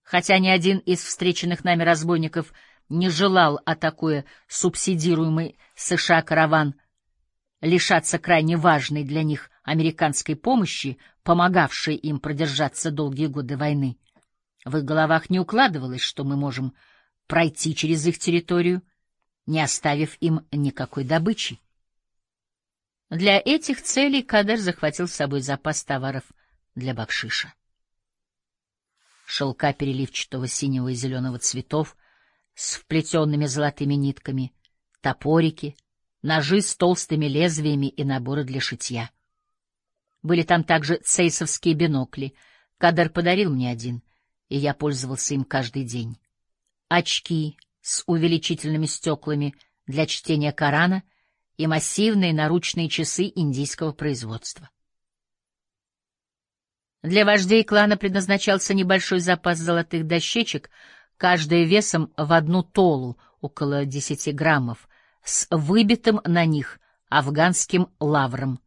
Хотя ни один из встреченных нами разбойников не желал, атакуя субсидируемый США караван, лишаться крайне важной для них американской помощи, помогавшей им продержаться долгие годы войны. В их головах не укладывалось, что мы можем пройти через их территорию, не оставив им никакой добычи. Для этих целей Кадер захватил с собой запас товаров для бакшиша. Шелка переливчатого синего и зеленого цветов с вплетенными золотыми нитками, топорики, ножи с толстыми лезвиями и наборы для шитья. Были там также цейсовские бинокли. Кадер подарил мне один, и я пользовался им каждый день. Очки с увеличительными стеклами для чтения Корана и массивные наручные часы индийского производства. Для вождей клана предназначался небольшой запас золотых дощечек, каждая весом в 1 толу, около 10 граммов, с выбитым на них афганским лавром.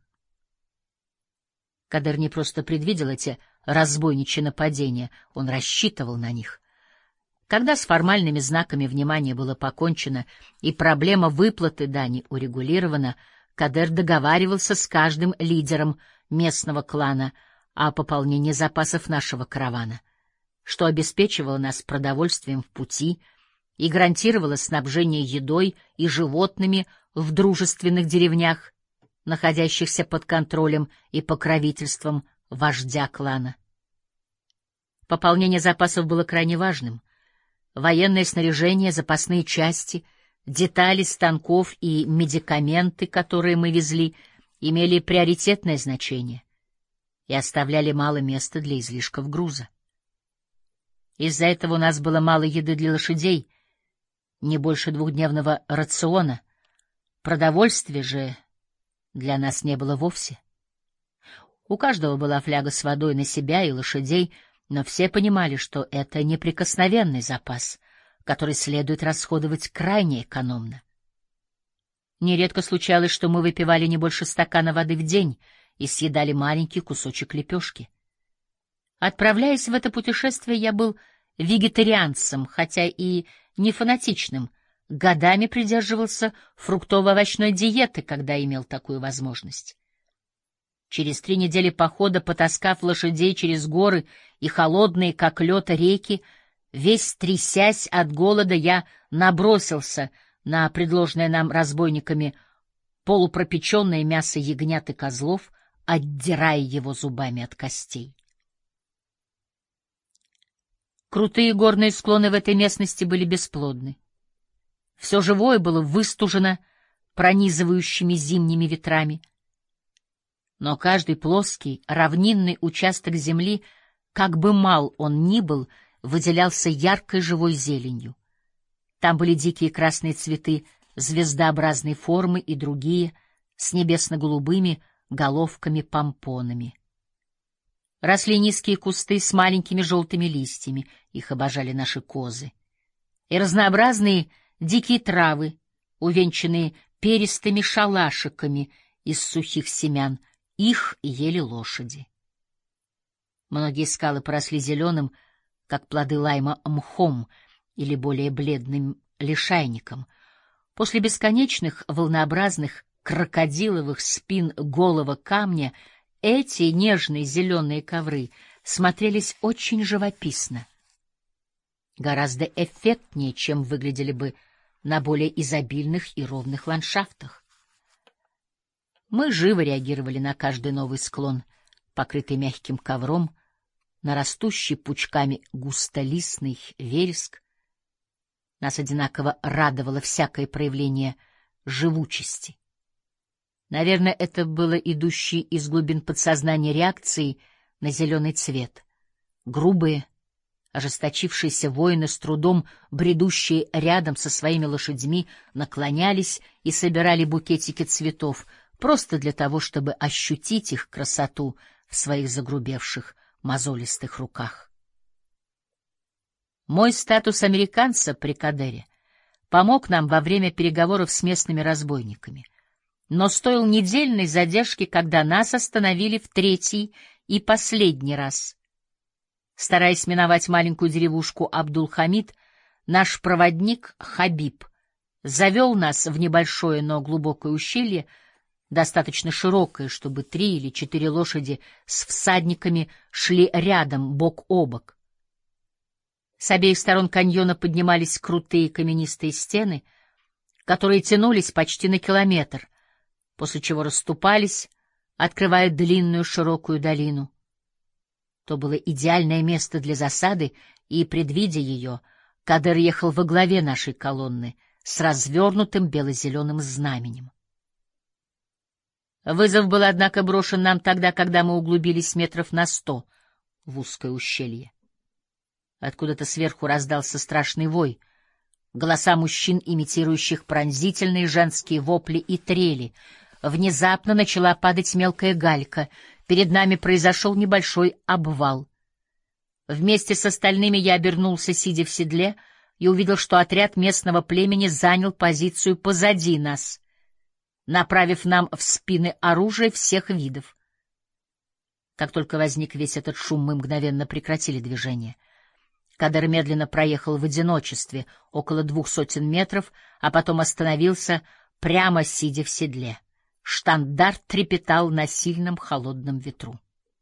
Кадер не просто предвидел эти разбойничьи нападения, он рассчитывал на них. Когда с формальными знаками внимания было покончено и проблема выплаты дани урегулирована, Кадер договаривался с каждым лидером местного клана о пополнении запасов нашего каравана, что обеспечивало нас продовольствием в пути и гарантировало снабжение едой и животными в дружественных деревнях, находящихся под контролем и покровительством вождя клана. Пополнение запасов было крайне важным. Военное снаряжение, запасные части, детали станков и медикаменты, которые мы везли, имели приоритетное значение и оставляли мало места для излишков груза. Из-за этого у нас было мало еды для лошадей, не больше 2-дневного рациона. Продовольствия же для нас не было вовсе. У каждого была фляга с водой на себя и лошадей, но все понимали, что это неприкосновенный запас, который следует расходовать крайне экономно. Нередко случалось, что мы выпивали не больше стакана воды в день и съедали маленький кусочек лепешки. Отправляясь в это путешествие, я был вегетарианцем, хотя и не фанатичным, годами придерживался фруктово-овощной диеты, когда имел такую возможность. Через 3 недели похода, потаскав лошадей через горы и холодные, как лед, реки, весь трясясь от голода, я набросился на предложенное нам разбойниками полупропеченное мясо ягнят и козлов, отдирая его зубами от костей. Крутые горные склоны в этой местности были бесплодны. Все живое было выстужено пронизывающими зимними ветрами. Но каждый плоский, равнинный участок земли, как бы мал он ни был, выделялся яркой живой зеленью. Там были дикие красные цветы звездообразной формы и другие с небесно-голубыми головками-помпонами. Росли низкие кусты с маленькими желтыми листьями, их обожали наши козы, и разнообразные дикие травы, увенчанные перистыми шалашиками из сухих семян, их ели лошади. Многие скалы поросли зеленым, как плоды лайма, мхом или более бледным лишайником. После бесконечных волнообразных крокодиловых спин голого камня эти нежные зеленые ковры смотрелись очень живописно, гораздо эффектнее, чем выглядели бы на более изобильных и ровных ландшафтах. Мы живо реагировали на каждый новый склон, покрытый мягким ковром, на растущий пучками густолистный вереск. Нас одинаково радовало всякое проявление живучести. Наверное, это было идущей из глубин подсознания реакцией на зеленый цвет. Грубые, ожесточившиеся воины, с трудом бредущие рядом со своими лошадьми, наклонялись и собирали букетики цветов, просто для того, чтобы ощутить их красоту в своих загрубевших, мозолистых руках. Мой статус американца при Кадере помог нам во время переговоров с местными разбойниками, но стоил недельной задержки, когда нас остановили в 3-й и последний раз. Стараясь миновать маленькую деревушку Абдул-Хамид, наш проводник Хабиб завел нас в небольшое, но глубокое ущелье, достаточно широкое, чтобы 3 или 4 лошади с всадниками шли рядом, бок о бок. С обеих сторон каньона поднимались крутые каменистые стены, которые тянулись почти на километр, после чего расступались, открывая длинную широкую долину. То было идеальное место для засады, и, предвидя ее, Кадер ехал во главе нашей колонны с развернутым бело-зеленым знаменем. Вызов был, однако, брошен нам тогда, когда мы углубились метров на 100 в узкое ущелье. Откуда-то сверху раздался страшный вой, голоса мужчин, имитирующих пронзительные женские вопли и трели. Внезапно начала падать мелкая галька. Перед нами произошел небольшой обвал. Вместе с остальными я обернулся, сидя в седле, и увидел, что отряд местного племени занял позицию позади нас, направив нам в спины оружие всех видов. Как только возник весь этот шум, мы мгновенно прекратили движение. Кадер медленно проехал в одиночестве около 200 метров, а потом остановился, прямо сидя в седле. Штандарт трепетал на сильном холодном ветру.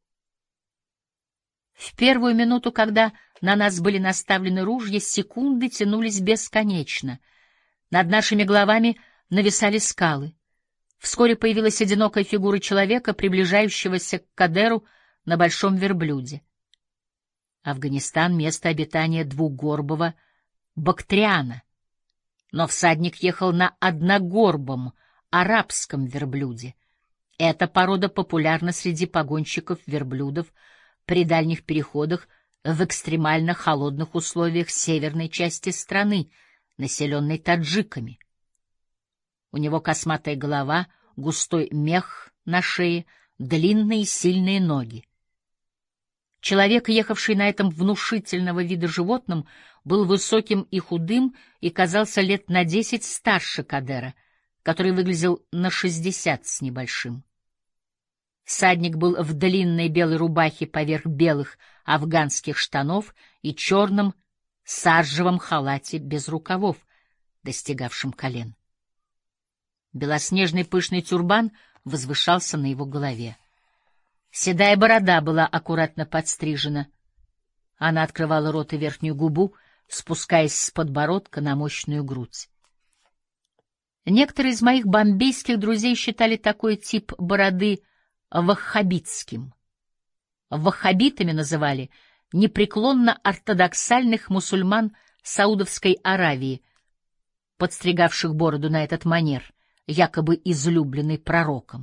В первую минуту, когда на нас были наставлены ружья, секунды тянулись бесконечно. Над нашими головами нависали скалы. Вскоре появилась одинокая фигура человека, приближающегося к Кадеру на большом верблюде. Афганистан — место обитания двугорбого бактриана, но всадник ехал на одногорбом арабском верблюде. Эта порода популярна среди погонщиков верблюдов при дальних переходах в экстремально холодных условиях северной части страны, населенной таджиками. У него косматая голова, густой мех на шее, длинные сильные ноги. Человек, ехавший на этом внушительного вида животном, был высоким и худым и казался лет на 10 старше Кадера, который выглядел на 60 с небольшим. Всадник был в длинной белой рубахе поверх белых афганских штанов и черном саржевом халате без рукавов, достигавшем колен. Белоснежный пышный тюрбан возвышался на его голове. Седая борода была аккуратно подстрижена. Она открывала рот и верхнюю губу, спускаясь с подбородка на мощную грудь. Некоторые из моих бомбейских друзей считали такой тип бороды ваххабитским. Ваххабитами называли непреклонно ортодоксальных мусульман Саудовской Аравии, подстригавших бороду на этот манер, якобы излюбленный пророком.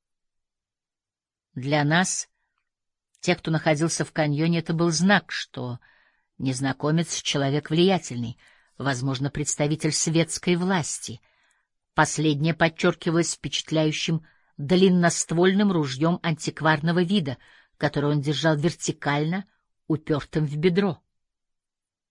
Для нас, тех, кто находился в каньоне, это был знак, что незнакомец — человек влиятельный, возможно, представитель светской власти. Последнее подчеркивалось впечатляющим длинноствольным ружьем антикварного вида, которое он держал вертикально, упертым в бедро.